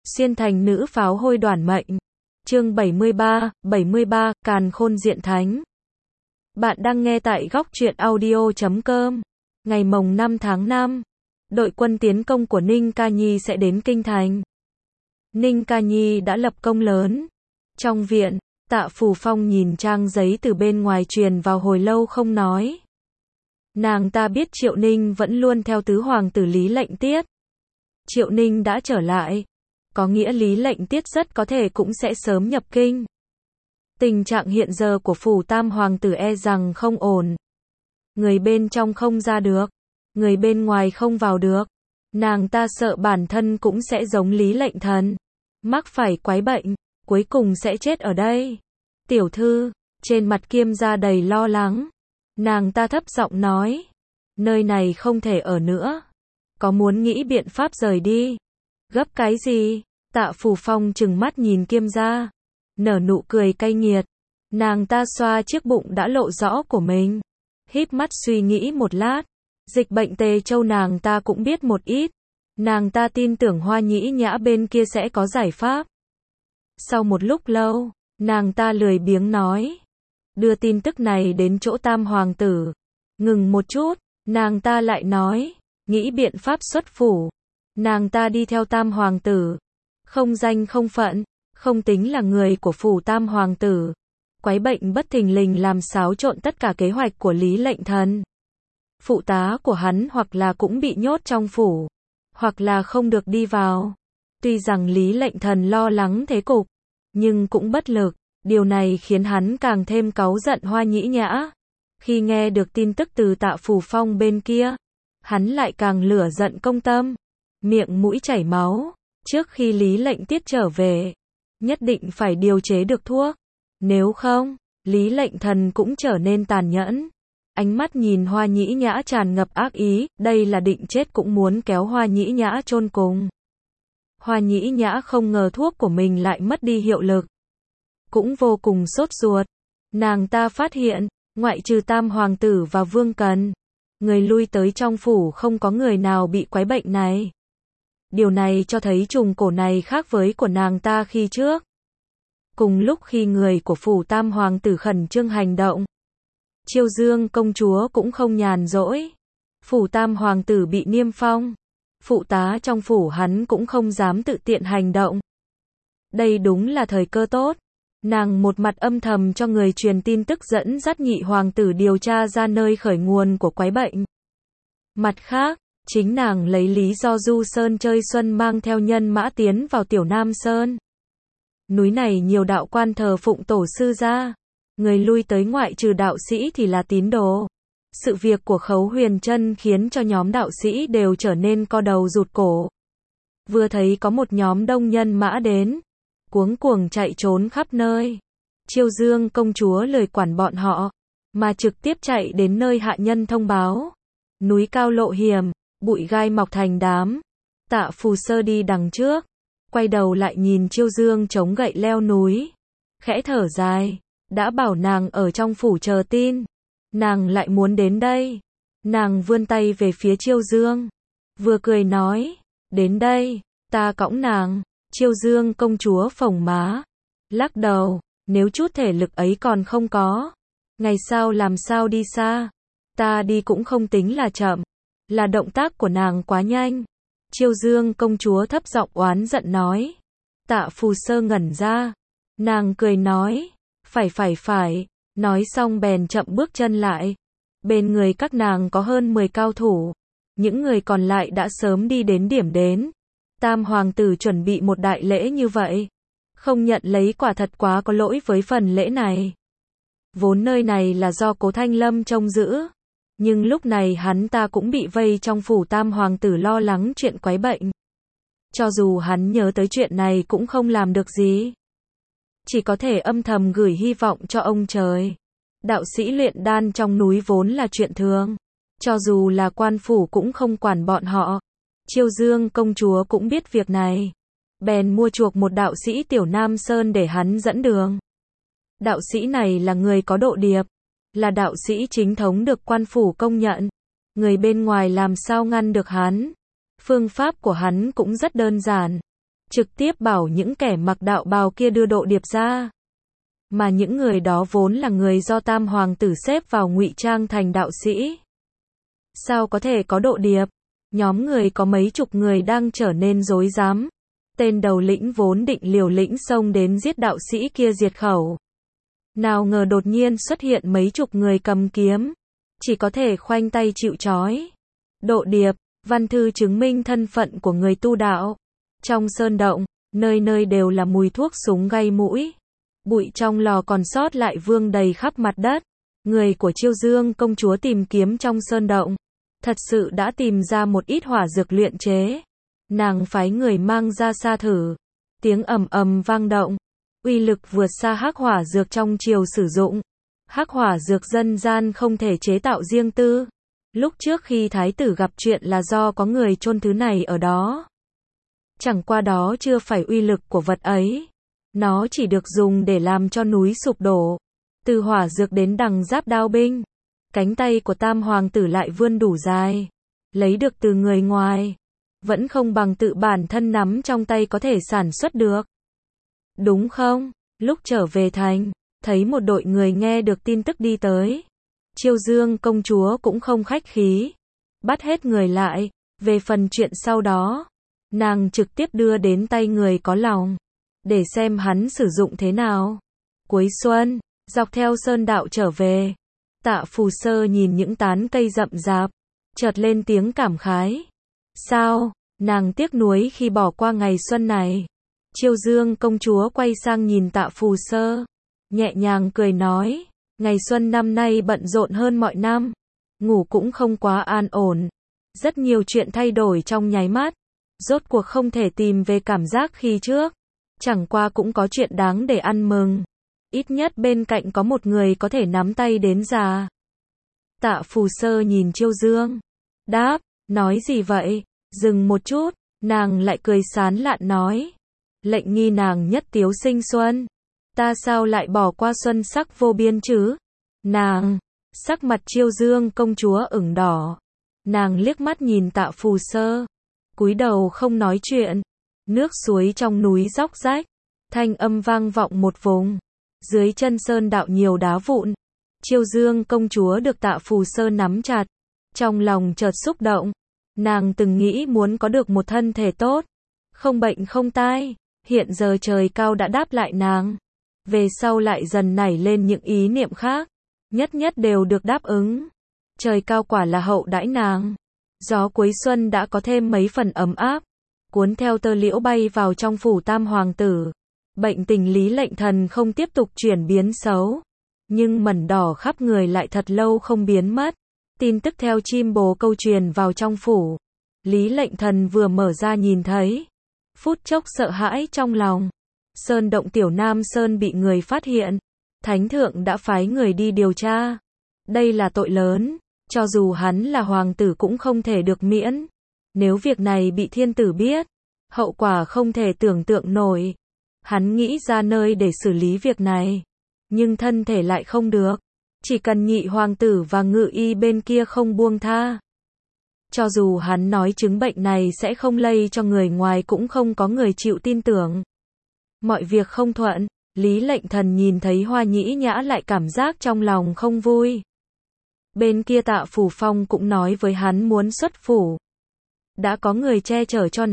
Xuyên thành nữ pháo hôi đoản mệnh. Chương 73, Càn Khôn Diện Thánh. Bạn đang nghe tại góc truyện audio.com. Ngày mồng 5 tháng 5, đội quân tiến công của Ninh Ca Nhi sẽ đến Kinh Thành. Ninh Ca Nhi đã lập công lớn. Trong viện, Tạ Phù Phong nhìn trang giấy từ bên ngoài truyền vào hồi lâu không nói. Nàng ta biết Triệu Ninh vẫn luôn theo tứ hoàng tử Lý Lệnh Tiết. Triệu Ninh đã trở lại, có nghĩa Lý Lệnh Tiết rất có thể cũng sẽ sớm nhập kinh. Tình trạng hiện giờ của phủ tam hoàng tử e rằng không ổn. Người bên trong không ra được, người bên ngoài không vào được. Nàng ta sợ bản thân cũng sẽ giống Lý Lệnh Thần, mắc phải quái bệnh, cuối cùng sẽ chết ở đây. Tiểu thư, trên mặt Kiêm Gia đầy lo lắng. Nàng ta thấp giọng nói, nơi này không thể ở nữa. Có muốn nghĩ biện pháp rời đi? Gấp cái gì? Tạ Phù Phong trừng mắt nhìn Kiêm Gia, nở nụ cười cay nghiệt. Nàng ta xoa chiếc bụng đã lộ rõ của mình, híp mắt suy nghĩ một lát. Dịch bệnh Tề Châu nàng ta cũng biết một ít. Nàng ta tin tưởng Hoa Nhĩ Nhã bên kia sẽ có giải pháp. Sau một lúc lâu, nàng ta lười biếng nói, đưa tin tức này đến chỗ tam hoàng tử. Ngừng một chút, nàng ta lại nói, nghĩ biện pháp xuất phủ. Nàng ta đi theo tam hoàng tử, không danh không phận, không tính là người của phủ tam hoàng tử. Quái bệnh bất thình lình làm xáo trộn tất cả kế hoạch của Lý Lệnh Thần. Phụ tá của hắn hoặc là cũng bị nhốt trong phủ, hoặc là không được đi vào. Tuy rằng Lý Lệnh Thần lo lắng thế cục, nhưng cũng bất lực. Điều này khiến hắn càng thêm cáu giận Hoa Nhĩ Nhã. Khi nghe được tin tức từ Tạ Phù Phong bên kia, hắn lại càng lửa giận công tâm, miệng mũi chảy máu. Trước khi Lý Lệnh Tiết trở về, nhất định phải điều chế được thuốc. Nếu không, Lý Lệnh Thần cũng trở nên tàn nhẫn. Ánh mắt nhìn Hoa Nhĩ Nhã tràn ngập ác ý, đây là định chết cũng muốn kéo Hoa Nhĩ Nhã chôn cùng. Hoa Nhĩ Nhã không ngờ thuốc của mình lại mất đi hiệu lực, cũng vô cùng sốt ruột. Nàng ta phát hiện, ngoại trừ tam hoàng tử và Vương Cần, người lui tới trong phủ không có người nào bị quái bệnh này. Điều này cho thấy trùng cổ này khác với của nàng ta khi trước. Cùng lúc khi người của phủ tam hoàng tử khẩn trương hành động, Chiêu Dương công chúa cũng không nhàn rỗi. Phủ tam hoàng tử bị niêm phong, phụ tá trong phủ hắn cũng không dám tự tiện hành động. Đây đúng là thời cơ tốt. Nàng một mặt âm thầm cho người truyền tin tức dẫn dắt nhị hoàng tử điều tra ra nơi khởi nguồn của quái bệnh. Mặt khác, chính nàng lấy lý do du sơn chơi xuân mang theo nhân mã tiến vào Tiểu Nam Sơn. Núi này nhiều đạo quan thờ phụng tổ sư gia. Người lui tới ngoại trừ đạo sĩ thì là tín đồ. Sự việc của Khấu Huyền Trân khiến cho nhóm đạo sĩ đều trở nên co đầu rụt cổ. Vừa thấy có một nhóm đông nhân mã đến, cuống cuồng chạy trốn khắp nơi. Chiêu Dương công chúa lười quản bọn họ, mà trực tiếp chạy đến nơi hạ nhân thông báo. Núi cao lộ hiểm, bụi gai mọc thành đám. Tạ Phù Sơ đi đằng trước, quay đầu lại nhìn Chiêu Dương chống gậy leo núi, khẽ thở dài. Đã bảo nàng ở trong phủ chờ tin, nàng lại muốn đến đây. Nàng vươn tay về phía Chiêu Dương, vừa cười nói, đến đây, ta cõng nàng. Chiêu Dương công chúa phồng má, lắc đầu, nếu chút thể lực ấy còn không có, ngày sau làm sao đi xa. Ta đi cũng không tính là chậm, là động tác của nàng quá nhanh. Chiêu Dương công chúa thấp giọng oán giận nói. Tạ Phù Sơ ngẩn ra, nàng cười nói, phải, nói xong bèn chậm bước chân lại. Bên người các nàng có hơn 10 cao thủ, những người còn lại đã sớm đi đến điểm đến. Tam hoàng tử chuẩn bị một đại lễ như vậy, không nhận lấy quả thật quá có lỗi với phần lễ này. Vốn nơi này là do Cố Thanh Lâm trông giữ, nhưng lúc này hắn ta cũng bị vây trong phủ tam hoàng tử lo lắng chuyện quái bệnh. Cho dù hắn nhớ tới chuyện này cũng không làm được gì, chỉ có thể âm thầm gửi hy vọng cho ông trời. Đạo sĩ luyện đan trong núi vốn là chuyện thường, cho dù là quan phủ cũng không quản bọn họ. Chiêu Dương công chúa cũng biết việc này, bèn mua chuộc một đạo sĩ Tiểu Nam Sơn để hắn dẫn đường. Đạo sĩ này là người có độ điệp, là đạo sĩ chính thống được quan phủ công nhận. Người bên ngoài làm sao ngăn được hắn. Phương pháp của hắn cũng rất đơn giản, trực tiếp bảo những kẻ mặc đạo bào kia đưa độ điệp ra. Mà những người đó vốn là người do Tam Hoàng tử xếp vào ngụy trang thành đạo sĩ. Sao có thể có độ điệp? Nhóm người có mấy chục người đang trở nên rối rắm. Tên đầu lĩnh vốn định liều lĩnh xông đến giết đạo sĩ kia diệt khẩu. Nào ngờ đột nhiên xuất hiện mấy chục người cầm kiếm. Chỉ có thể khoanh tay chịu trói. Độ điệp, văn thư chứng minh thân phận của người tu đạo. Trong sơn động, nơi nơi đều là mùi thuốc súng gây mũi. Bụi trong lò còn sót lại vương đầy khắp mặt đất. Người của Chiêu Dương công chúa tìm kiếm trong sơn động. Thật sự đã tìm ra một ít hỏa dược luyện chế. Nàng phái người mang ra xa thử. Tiếng ầm ầm vang động. Uy lực vượt xa hắc hỏa dược trong triều sử dụng. Hắc hỏa dược dân gian không thể chế tạo riêng tư. Lúc trước khi thái tử gặp chuyện là do có người chôn thứ này ở đó. Chẳng qua đó chưa phải uy lực của vật ấy. Nó chỉ được dùng để làm cho núi sụp đổ. Từ hỏa dược đến đằng giáp đao binh. Cánh tay của Tam Hoàng tử lại vươn đủ dài. Lấy được từ người ngoài. Vẫn không bằng tự bản thân nắm trong tay có thể sản xuất được. Đúng không? Lúc trở về thành, thấy một đội người nghe được tin tức đi tới. Chiêu Dương công chúa cũng không khách khí. Bắt hết người lại. Về phần chuyện sau đó, nàng trực tiếp đưa đến tay người có lòng. Để xem hắn sử dụng thế nào. Cuối xuân, dọc theo sơn đạo trở về. Tạ Phù Sơ nhìn những tán cây rậm rạp. Chợt lên tiếng cảm khái. Sao? Nàng tiếc nuối khi bỏ qua ngày xuân này. Chiêu Dương công chúa quay sang nhìn Tạ Phù Sơ. Nhẹ nhàng cười nói. Ngày xuân năm nay bận rộn hơn mọi năm. Ngủ cũng không quá an ổn. Rất nhiều chuyện thay đổi trong nháy mắt. Rốt cuộc không thể tìm về cảm giác khi trước. Chẳng qua cũng có chuyện đáng để ăn mừng. Ít nhất bên cạnh có một người có thể nắm tay đến già. Tạ Phù Sơ nhìn Chiêu Dương. Đáp, nói gì vậy? Dừng một chút, nàng lại cười sán lạn nói. Lệnh nghi nàng nhất tiếu sinh xuân. Ta sao lại bỏ qua xuân sắc vô biên chứ? Nàng, sắc mặt Chiêu Dương công chúa ửng đỏ. Nàng liếc mắt nhìn Tạ Phù Sơ. Cúi đầu không nói chuyện. Nước suối trong núi róc rách. Thanh âm vang vọng một vùng. Dưới chân sơn đạo nhiều đá vụn. Chiêu Dương công chúa được Tạ Phù Sơ nắm chặt. Trong lòng chợt xúc động. Nàng từng nghĩ muốn có được một thân thể tốt. Không bệnh không tai. Hiện giờ trời cao đã đáp lại nàng. Về sau lại dần nảy lên những ý niệm khác. Nhất nhất đều được đáp ứng. Trời cao quả là hậu đãi nàng. Gió cuối xuân đã có thêm mấy phần ấm áp. Cuốn theo tơ liễu bay vào trong phủ Tam Hoàng tử. Bệnh tình Lý Lệnh Thần không tiếp tục chuyển biến xấu. Nhưng mẩn đỏ khắp người lại thật lâu không biến mất. Tin tức theo chim bồ câu truyền vào trong phủ. Lý Lệnh Thần vừa mở ra nhìn thấy. Phút chốc sợ hãi trong lòng. Sơn động Tiểu Nam Sơn bị người phát hiện. Thánh thượng đã phái người đi điều tra. Đây là tội lớn. Cho dù hắn là hoàng tử cũng không thể được miễn. Nếu việc này bị thiên tử biết, hậu quả không thể tưởng tượng nổi. Hắn nghĩ ra nơi để xử lý việc này. Nhưng thân thể lại không được. Chỉ cần nhị hoàng tử và ngự y bên kia không buông tha. Cho dù hắn nói chứng bệnh này sẽ không lây cho người ngoài cũng không có người chịu tin tưởng. Mọi việc không thuận, Lý Lệnh Thần nhìn thấy Hoa Nhĩ Nhã lại cảm giác trong lòng không vui. Bên kia Tạ Phủ Phong cũng nói với hắn muốn xuất phủ. Đã có người che chở cho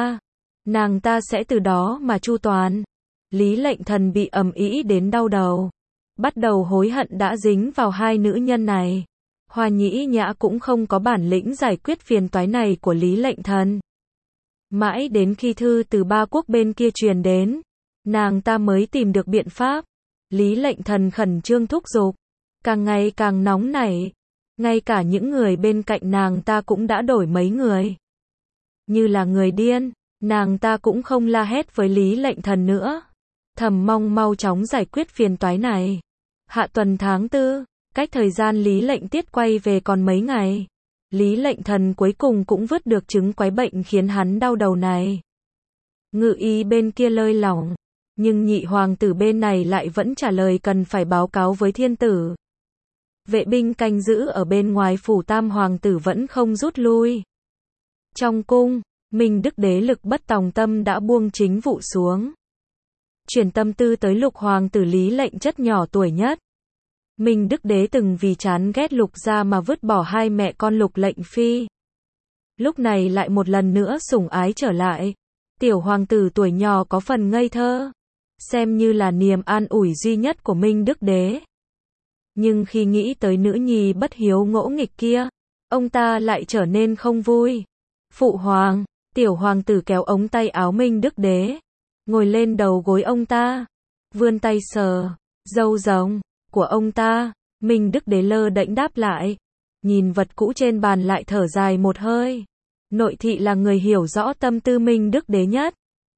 nàng ta sẽ từ đó mà chu toàn. Lý Lệnh Thần bị ầm ĩ đến đau đầu. Bắt đầu hối hận đã dính vào hai nữ nhân này. Hoa Nhĩ Nhã cũng không có bản lĩnh giải quyết phiền toái này của Lý Lệnh Thần. Mãi đến khi thư từ Ba Quốc bên kia truyền đến, nàng ta mới tìm được biện pháp. Lý Lệnh Thần khẩn trương thúc giục, càng ngày càng nóng nảy. Ngay cả những người bên cạnh nàng ta cũng đã đổi mấy người. Như là người điên, nàng ta cũng không la hét với Lý Lệnh Thần nữa. Thầm mong mau chóng giải quyết phiền toái này. Hạ tuần tháng 4, cách thời gian Lý Lệnh Tiết quay về còn mấy ngày. Lý Lệnh Thần cuối cùng cũng vứt được chứng quái bệnh khiến hắn đau đầu này. Ngự y bên kia lơi lỏng, nhưng nhị hoàng tử bên này lại vẫn trả lời cần phải báo cáo với thiên tử. Vệ binh canh giữ ở bên ngoài phủ Tam Hoàng tử vẫn không rút lui. Trong cung, Minh Đức Đế lực bất tòng tâm đã buông chính vụ xuống. Chuyển tâm tư tới Lục hoàng tử Lý Lệnh chất nhỏ tuổi nhất. Minh Đức Đế từng vì chán ghét Lục gia mà vứt bỏ hai mẹ con Lục Lệnh Phi. Lúc này lại một lần nữa sủng ái trở lại. Tiểu hoàng tử tuổi nhỏ có phần ngây thơ, xem như là niềm an ủi duy nhất của Minh Đức Đế. Nhưng khi nghĩ tới nữ nhi bất hiếu ngỗ nghịch kia, ông ta lại trở nên không vui. Phụ hoàng, tiểu hoàng tử kéo ống tay áo Minh Đức Đế, ngồi lên đầu gối ông ta, vươn tay sờ râu rồng của ông ta. Minh Đức Đế lơ đễnh đáp lại, nhìn vật cũ trên bàn lại thở dài một hơi. Nội thị là người hiểu rõ tâm tư Minh Đức Đế nhất.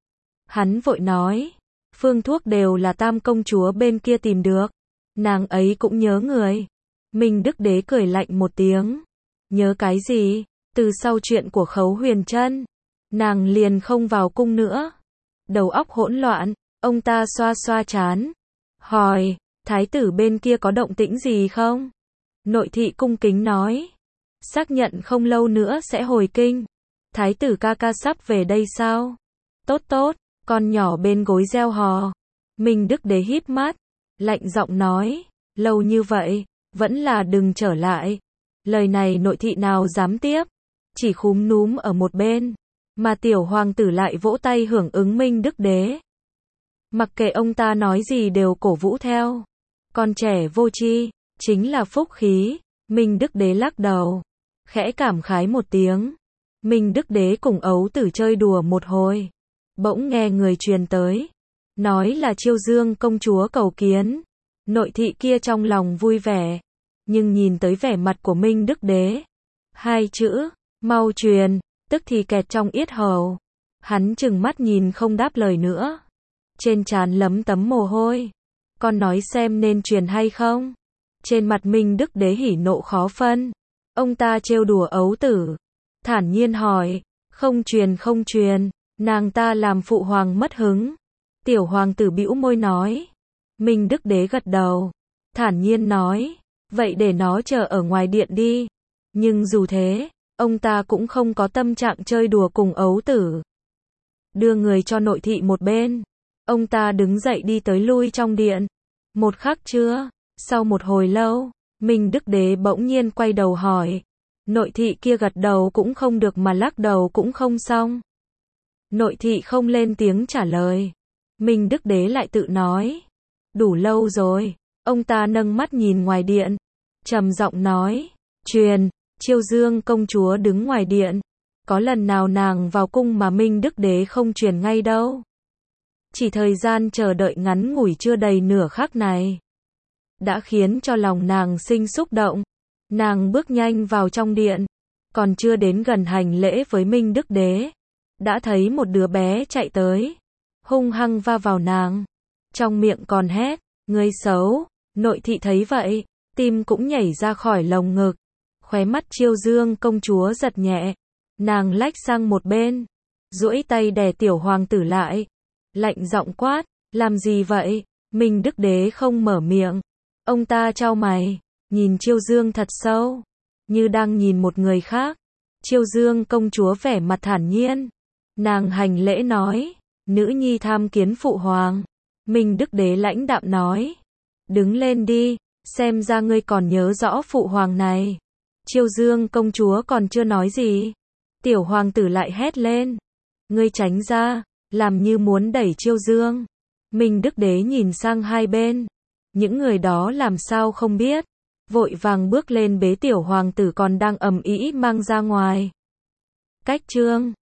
Hắn vội nói, phương thuốc đều là Tam công chúa bên kia tìm được, nàng ấy cũng nhớ người. Minh Đức Đế cười lạnh một tiếng, nhớ cái gì? Từ sau chuyện của Khấu Huyền Trân, nàng liền không vào cung nữa. Đầu óc hỗn loạn, ông ta xoa xoa trán, hỏi, thái tử bên kia có động tĩnh gì không? Nội thị cung kính nói, xác nhận không lâu nữa sẽ hồi kinh. Thái tử ca ca sắp về đây sao? Tốt tốt, con nhỏ bên gối reo hò. Minh Đức Đế híp mắt, lạnh giọng nói, lâu như vậy, vẫn là đừng trở lại. Lời này nội thị nào dám tiếp, chỉ khúm núm ở một bên, mà tiểu hoàng tử lại vỗ tay hưởng ứng Minh Đức Đế. Mặc kệ ông ta nói gì đều cổ vũ theo. Con trẻ vô tri, chính là phúc khí. Minh Đức Đế lắc đầu, khẽ cảm khái một tiếng. Minh Đức Đế cùng ấu tử chơi đùa một hồi, bỗng nghe người truyền tới, nói là Chiêu Dương công chúa cầu kiến. Nội thị kia trong lòng vui vẻ, nhưng nhìn tới vẻ mặt của Minh Đức Đế, hai chữ, mau truyền, tức thì kẹt trong yết hầu. Hắn trừng mắt nhìn không đáp lời nữa, trên trán lấm tấm mồ hôi. Con nói xem nên truyền hay không? Trên mặt Minh Đức Đế hỉ nộ khó phân. Ông ta trêu đùa ấu tử, thản nhiên hỏi, không truyền không truyền, nàng ta làm phụ hoàng mất hứng. Tiểu hoàng tử bĩu môi nói. Minh Đức Đế gật đầu, thản nhiên nói, vậy để nó chờ ở ngoài điện đi. Nhưng dù thế, ông ta cũng không có tâm trạng chơi đùa cùng ấu tử. Đưa người cho nội thị một bên, ông ta đứng dậy đi tới lui trong điện. Một khắc chưa, sau một hồi lâu, Minh Đức Đế bỗng nhiên quay đầu hỏi. Nội thị kia gật đầu cũng không được mà lắc đầu cũng không xong. Nội thị không lên tiếng trả lời. Minh Đức Đế lại tự nói, đủ lâu rồi. Ông ta nâng mắt nhìn ngoài điện, trầm giọng nói, truyền, Chiêu Dương công chúa đứng ngoài điện. Có lần nào nàng vào cung mà Minh Đức Đế không truyền ngay đâu. Chỉ thời gian chờ đợi ngắn ngủi chưa đầy nửa khắc này, đã khiến cho lòng nàng sinh xúc động. Nàng bước nhanh vào trong điện, còn chưa đến gần hành lễ với Minh Đức Đế, đã thấy một đứa bé chạy tới, hung hăng va vào nàng, trong miệng còn hét, ngươi xấu. Nội thị thấy vậy, tim cũng nhảy ra khỏi lồng ngực, khóe mắt Chiêu Dương công chúa giật nhẹ, nàng lách sang một bên, duỗi tay đè tiểu hoàng tử lại, lạnh giọng quát, làm gì vậy? Minh Đức Đế không mở miệng, ông ta chau mày, nhìn Chiêu Dương thật sâu, như đang nhìn một người khác. Chiêu Dương công chúa vẻ mặt thản nhiên, nàng hành lễ nói, nữ nhi tham kiến phụ hoàng. Minh Đức Đế lãnh đạm nói, đứng lên đi, xem ra ngươi còn nhớ rõ phụ hoàng này. Chiêu Dương công chúa còn chưa nói gì, tiểu hoàng tử lại hét lên, ngươi tránh ra, làm như muốn đẩy Chiêu Dương. Minh Đức Đế nhìn sang hai bên, những người đó làm sao không biết, vội vàng bước lên bế tiểu hoàng tử còn đang ầm ĩ mang ra ngoài. Cách chương